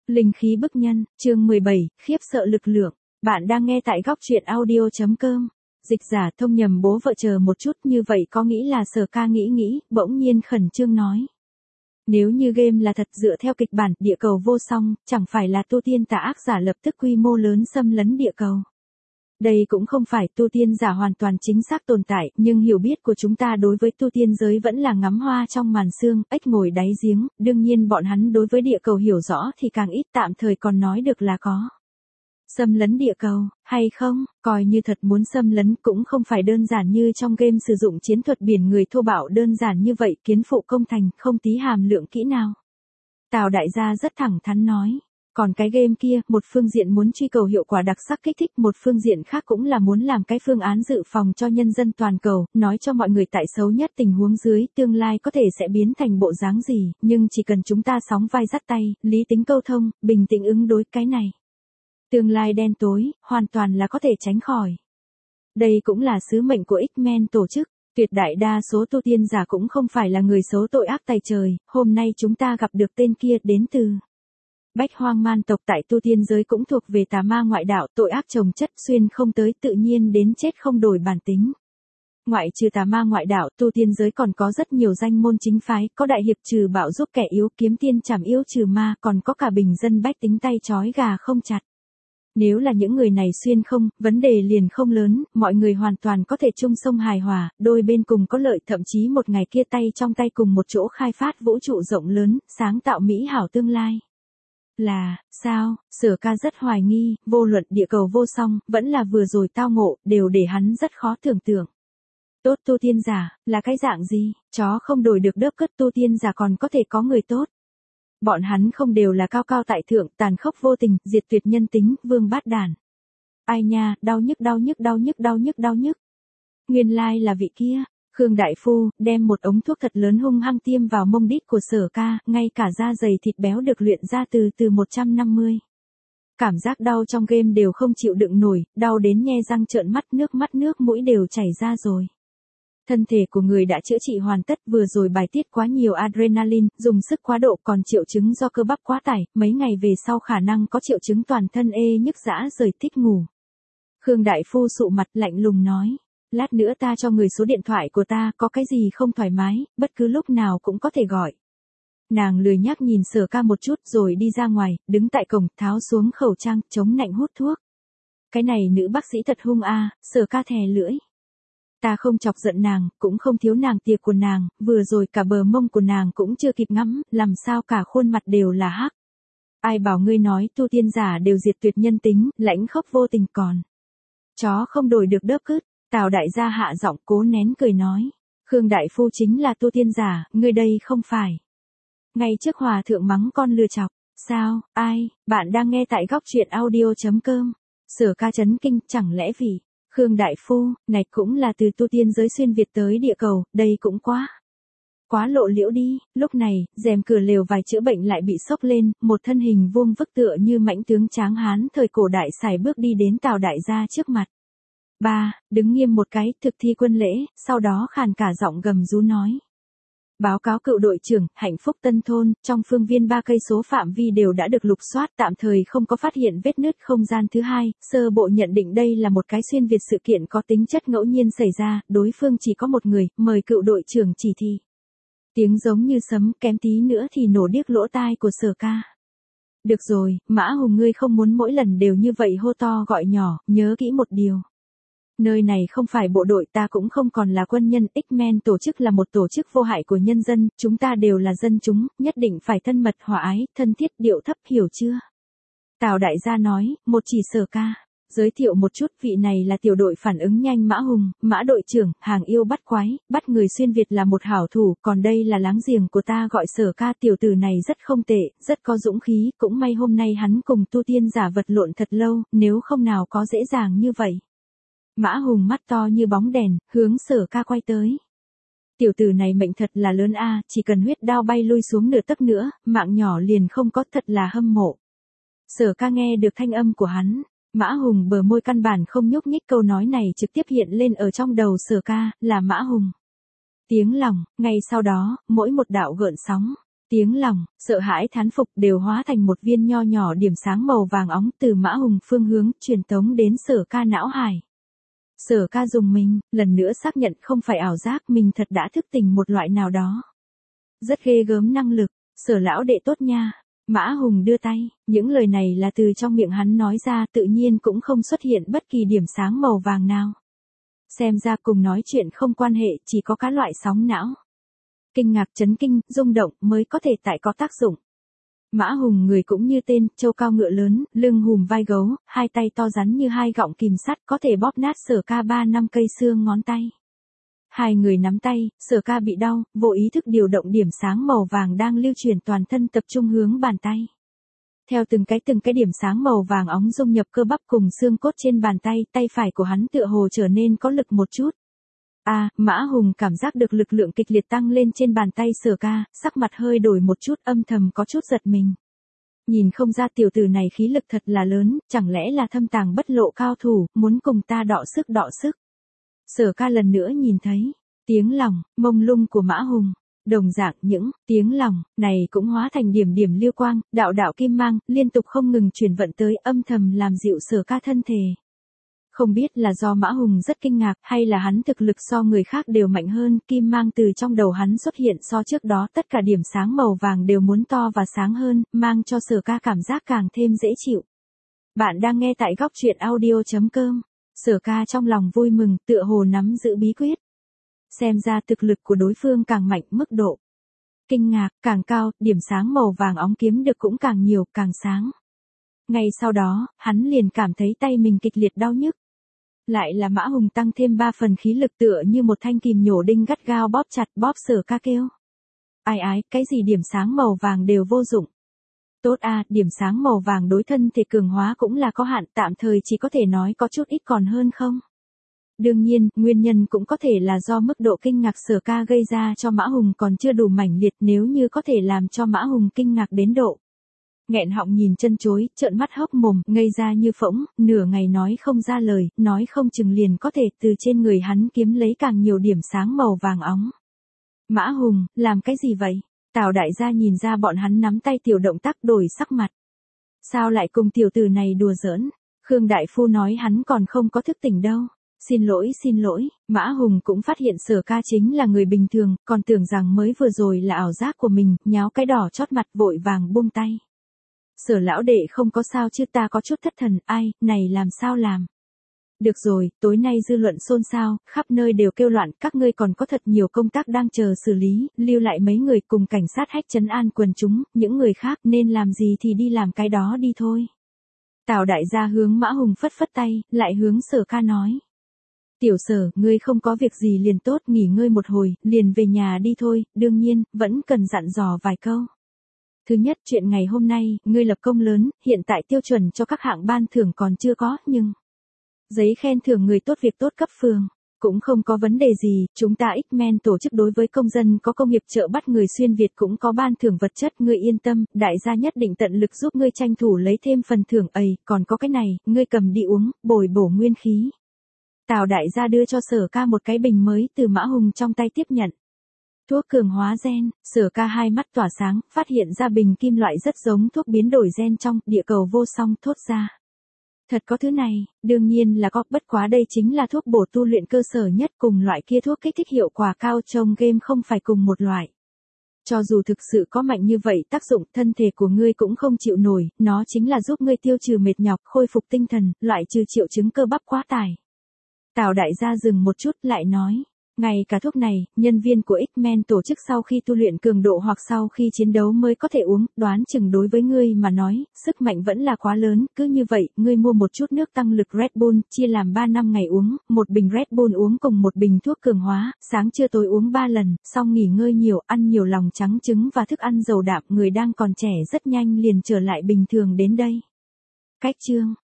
Linh khí bức nhân, chương 17, khiếp sợ lực lượng. Bạn đang nghe tại góc truyện audio.com. Dịch giả thông nhầm bố vợ chờ một chút, như vậy có nghĩ là Sở Ca nghĩ, bỗng nhiên khẩn trương nói. Nếu như game là thật dựa theo kịch bản địa cầu vô song, chẳng phải là tu tiên tà ác giả lập tức quy mô lớn xâm lấn địa cầu. Đây cũng không phải tu tiên giả hoàn toàn chính xác tồn tại, nhưng hiểu biết của chúng ta đối với tu tiên giới vẫn là ngắm hoa trong màn sương, ếch ngồi đáy giếng, đương nhiên bọn hắn đối với địa cầu hiểu rõ thì càng ít, tạm thời còn nói được là có. Xâm lấn địa cầu, hay không, coi như thật muốn xâm lấn cũng không phải đơn giản như trong game sử dụng chiến thuật biển người thô bạo đơn giản như vậy, kiến phụ công thành, không tí hàm lượng kỹ nào. Tào đại gia rất thẳng thắn nói. Còn cái game kia, một phương diện muốn truy cầu hiệu quả đặc sắc kích thích, một phương diện khác cũng là muốn làm cái phương án dự phòng cho nhân dân toàn cầu, nói cho mọi người tại xấu nhất tình huống dưới, tương lai có thể sẽ biến thành bộ dáng gì, nhưng chỉ cần chúng ta sóng vai dắt tay, lý tính câu thông, bình tĩnh ứng đối cái này. Tương lai đen tối, hoàn toàn là có thể tránh khỏi. Đây cũng là sứ mệnh của X-Men tổ chức. Tuyệt đại đa số tu tiên giả cũng không phải là người xấu tội ác tày trời, hôm nay chúng ta gặp được tên kia đến từ Bách Hoang man tộc, tại tu tiên giới cũng thuộc về tà ma ngoại đạo, tội ác chồng chất, xuyên không tới, tự nhiên đến chết không đổi bản tính. Ngoại trừ tà ma ngoại đạo, tu tiên giới còn có rất nhiều danh môn chính phái, có đại hiệp trừ bạo giúp kẻ yếu, kiếm tiên trảm yêu trừ ma, còn có cả bình dân bách tính tay trói gà không chặt. Nếu là những người này xuyên không, vấn đề liền không lớn, mọi người hoàn toàn có thể chung sông hài hòa, đôi bên cùng có lợi, thậm chí một ngày kia tay trong tay cùng một chỗ khai phát vũ trụ rộng lớn, sáng tạo mỹ hảo tương lai. Là, sao, Sở Ca rất hoài nghi, vô luận địa cầu vô song, vẫn là vừa rồi tao ngộ, đều để hắn rất khó tưởng tượng. Tốt tu tiên giả, là cái dạng gì, chó không đổi được đớp cất, tu tiên giả còn có thể có người tốt. Bọn hắn không đều là cao cao tại thượng, tàn khốc vô tình, diệt tuyệt nhân tính, vương bát đàn. Ai nha, đau nhức. Nguyên lai là vị kia. Khương Đại Phu, đem một ống thuốc thật lớn hung hăng tiêm vào mông đít của Sở Ca, ngay cả da dày thịt béo được luyện ra từ 150. Cảm giác đau trong game đều không chịu đựng nổi, đau đến nhe răng trợn mắt, nước mũi đều chảy ra rồi. Thân thể của người đã chữa trị hoàn tất, vừa rồi bài tiết quá nhiều adrenaline, dùng sức quá độ, còn triệu chứng do cơ bắp quá tải, mấy ngày về sau khả năng có triệu chứng toàn thân ê nhức dã rời, thích ngủ. Khương Đại Phu sụ mặt lạnh lùng nói. Lát nữa ta cho người số điện thoại của ta, có cái gì không thoải mái, bất cứ lúc nào cũng có thể gọi. Nàng lười nhác nhìn Sở Ca một chút rồi đi ra ngoài, đứng tại cổng, tháo xuống khẩu trang, chống nạnh hút thuốc. Cái này nữ bác sĩ thật hung a, Sở Ca thè lưỡi. Ta không chọc giận nàng, cũng không thiếu nàng tiệc của nàng, vừa rồi cả bờ mông của nàng cũng chưa kịp ngắm, làm sao cả khuôn mặt đều là hắc. Ai bảo ngươi nói tu tiên giả đều diệt tuyệt nhân tính, lãnh khốc vô tình còn. Chó không đổi được đớp cứt. Tào đại gia hạ giọng cố nén cười nói. Khương Đại Phu chính là tu tiên giả, ngươi đây không phải. Ngay trước hòa thượng mắng con lừa chọc. Sao, ai, bạn đang nghe tại góc truyện audio.com. Sở Ca chấn kinh, chẳng lẽ vì Khương Đại Phu, này cũng là từ tu tiên giới xuyên Việt tới địa cầu, đây cũng quá lộ liễu đi. Lúc này, rèm cửa lều vài chữa bệnh lại bị xốc lên, một thân hình vuông vức tựa như mãnh tướng tráng hán thời cổ đại sải bước đi đến Tào đại gia trước mặt. Đứng nghiêm một cái, thực thi quân lễ, sau đó khàn cả giọng gầm rú nói. Báo cáo cựu đội trưởng, Hạnh Phúc Tân Thôn, trong phương viên 3 cây số phạm vi đều đã được lục soát, tạm thời không có phát hiện vết nứt không gian thứ hai, sơ bộ nhận định đây là một cái xuyên Việt sự kiện có tính chất ngẫu nhiên xảy ra, đối phương chỉ có một người, mời cựu đội trưởng chỉ thị. Tiếng giống như sấm, kém tí nữa thì nổ điếc lỗ tai của Sở Ca. Được rồi, Mã Hùng, ngươi không muốn mỗi lần đều như vậy hô to gọi nhỏ, nhớ kỹ một điều. Nơi này không phải bộ đội, ta cũng không còn là quân nhân, X-Men tổ chức là một tổ chức vô hại của nhân dân, chúng ta đều là dân chúng, nhất định phải thân mật hòa ái, thân thiết, điệu thấp, hiểu chưa? Tào đại gia nói, một chỉ Sở Ca. Giới thiệu một chút, vị này là tiểu đội phản ứng nhanh Mã Hùng, Mã đội trưởng, hàng yêu bắt quái, bắt người xuyên Việt là một hảo thủ, còn đây là láng giềng của ta gọi Sở Ca, tiểu tử này rất không tệ, rất có dũng khí, cũng may hôm nay hắn cùng tu tiên giả vật lộn thật lâu, nếu không nào có dễ dàng như vậy. Mã Hùng mắt to như bóng đèn, hướng Sở Ca quay tới. Tiểu tử này mệnh thật là lớn a, chỉ cần huyết đao bay lui xuống nửa tấc nữa, mạng nhỏ liền không có, thật là hâm mộ. Sở Ca nghe được thanh âm của hắn, Mã Hùng bờ môi căn bản không nhúc nhích, câu nói này trực tiếp hiện lên ở trong đầu Sở Ca, là Mã Hùng. Tiếng lòng, ngay sau đó, mỗi một đạo gợn sóng. Tiếng lòng, sợ hãi thán phục đều hóa thành một viên nho nhỏ điểm sáng màu vàng óng từ Mã Hùng phương hướng truyền tống đến Sở Ca não hải. Sở Ca dùng mình, lần nữa xác nhận không phải ảo giác, mình thật đã thức tỉnh một loại nào đó. Rất ghê gớm năng lực, Sở lão đệ tốt nha. Mã Hùng đưa tay, những lời này là từ trong miệng hắn nói ra, tự nhiên cũng không xuất hiện bất kỳ điểm sáng màu vàng nào. Xem ra cùng nói chuyện không quan hệ, chỉ có các loại sóng não. Kinh ngạc, chấn kinh, rung động mới có thể tại có tác dụng. Mã Hùng người cũng như tên, trâu cao ngựa lớn, lưng hùm vai gấu, hai tay to rắn như hai gọng kìm sắt, có thể bóp nát Sở Ca 3-5 cây xương ngón tay. Hai người nắm tay, Sở Ca bị đau, vô ý thức điều động điểm sáng màu vàng đang lưu chuyển toàn thân tập trung hướng bàn tay. Theo từng cái điểm sáng màu vàng óng dung nhập cơ bắp cùng xương cốt trên bàn tay, tay phải của hắn tựa hồ trở nên có lực một chút. Mã Hùng cảm giác được lực lượng kịch liệt tăng lên trên bàn tay Sở Ca, sắc mặt hơi đổi một chút, âm thầm có chút giật mình. Nhìn không ra tiểu tử này khí lực thật là lớn, chẳng lẽ là thâm tàng bất lộ cao thủ, muốn cùng ta đọ sức. Sở Ca lần nữa nhìn thấy, tiếng lòng, mông lung của Mã Hùng. Đồng dạng những tiếng lòng này cũng hóa thành điểm điểm lưu quang, đạo đạo kim mang, liên tục không ngừng chuyển vận tới, âm thầm làm dịu Sở Ca thân thể. Không biết là do Mã Hùng rất kinh ngạc hay là hắn thực lực so người khác đều mạnh hơn, kim mang từ trong đầu hắn xuất hiện so trước đó, tất cả điểm sáng màu vàng đều muốn to và sáng hơn, mang cho Sở Ca cảm giác càng thêm dễ chịu. Bạn đang nghe tại góc truyện audio.com. Sở Ca trong lòng vui mừng, tựa hồ nắm giữ bí quyết. Xem ra thực lực của đối phương càng mạnh, mức độ kinh ngạc càng cao, điểm sáng màu vàng óng kiếm được cũng càng nhiều, càng sáng. Ngay sau đó, hắn liền cảm thấy tay mình kịch liệt đau nhức. Lại là Mã Hùng tăng thêm 3 phần khí lực, tựa như một thanh kìm nhổ đinh gắt gao bóp chặt, bóp Sở Ca kêu. Ai, cái gì điểm sáng màu vàng đều vô dụng. Tốt điểm sáng màu vàng đối thân thể cường hóa cũng là có hạn, tạm thời chỉ có thể nói có chút ít còn hơn không. Đương nhiên, nguyên nhân cũng có thể là do mức độ kinh ngạc Sở Ca gây ra cho Mã Hùng còn chưa đủ mãnh liệt, nếu như có thể làm cho Mã Hùng kinh ngạc đến độ nghẹn họng nhìn chân chối, trợn mắt hốc mồm, ngây ra như phỗng, nửa ngày nói không ra lời, nói không chừng liền có thể từ trên người hắn kiếm lấy càng nhiều điểm sáng màu vàng óng. Mã Hùng, làm cái gì vậy? Tào đại gia nhìn ra bọn hắn nắm tay tiểu động tác, đổi sắc mặt. Sao lại cùng tiểu tử này đùa giỡn? Khương đại phu nói hắn còn không có thức tỉnh đâu. Xin lỗi, Mã Hùng cũng phát hiện Sở Ca chính là người bình thường, còn tưởng rằng mới vừa rồi là ảo giác của mình, nháo cái đỏ chót mặt, vội vàng buông tay. Sở lão đệ không có sao chứ, ta có chút thất thần, này làm sao làm? Được rồi, tối nay dư luận xôn xao, khắp nơi đều kêu loạn, các ngươi còn có thật nhiều công tác đang chờ xử lý, lưu lại mấy người cùng cảnh sát hách trấn an quần chúng, những người khác nên làm gì thì đi làm cái đó đi thôi. Tào đại gia hướng Mã Hùng phất phất tay, lại hướng Sở Ca nói. Tiểu Sở, ngươi không có việc gì liền tốt, nghỉ ngơi một hồi, liền về nhà đi thôi, đương nhiên, vẫn cần dặn dò vài câu. Thứ nhất, chuyện ngày hôm nay, ngươi lập công lớn, hiện tại tiêu chuẩn cho các hạng ban thưởng còn chưa có, nhưng giấy khen thưởng người tốt việc tốt cấp phường cũng không có vấn đề gì, chúng ta X-Men tổ chức đối với công dân có công nghiệp chợ bắt người xuyên Việt cũng có ban thưởng vật chất, ngươi yên tâm, đại gia nhất định tận lực giúp ngươi tranh thủ lấy thêm phần thưởng còn có cái này, ngươi cầm đi uống, bồi bổ nguyên khí. Tào đại gia đưa cho Sở Ca một cái bình mới từ Mã Hùng trong tay tiếp nhận. Thuốc cường hóa gen, Sở Ca hai mắt tỏa sáng, phát hiện ra bình kim loại rất giống thuốc biến đổi gen trong địa cầu vô song, thốt ra. Thật có thứ này, đương nhiên là có, bất quá đây chính là thuốc bổ tu luyện cơ sở nhất, cùng loại kia thuốc kích thích hiệu quả cao trong game không phải cùng một loại. Cho dù thực sự có mạnh như vậy tác dụng, thân thể của ngươi cũng không chịu nổi, nó chính là giúp ngươi tiêu trừ mệt nhọc, khôi phục tinh thần, loại trừ triệu chứng cơ bắp quá tải. Tào đại gia dừng một chút, lại nói. Ngay cả thuốc này, nhân viên của X-Men tổ chức sau khi tu luyện cường độ hoặc sau khi chiến đấu mới có thể uống, đoán chừng đối với ngươi mà nói, sức mạnh vẫn là quá lớn, cứ như vậy, ngươi mua một chút nước tăng lực Red Bull, chia làm 3 năm ngày uống, một bình Red Bull uống cùng một bình thuốc cường hóa, sáng trưa tối uống 3 lần, xong nghỉ ngơi nhiều, ăn nhiều lòng trắng trứng và thức ăn giàu đạm, người đang còn trẻ rất nhanh liền trở lại bình thường đến đây. Cách chương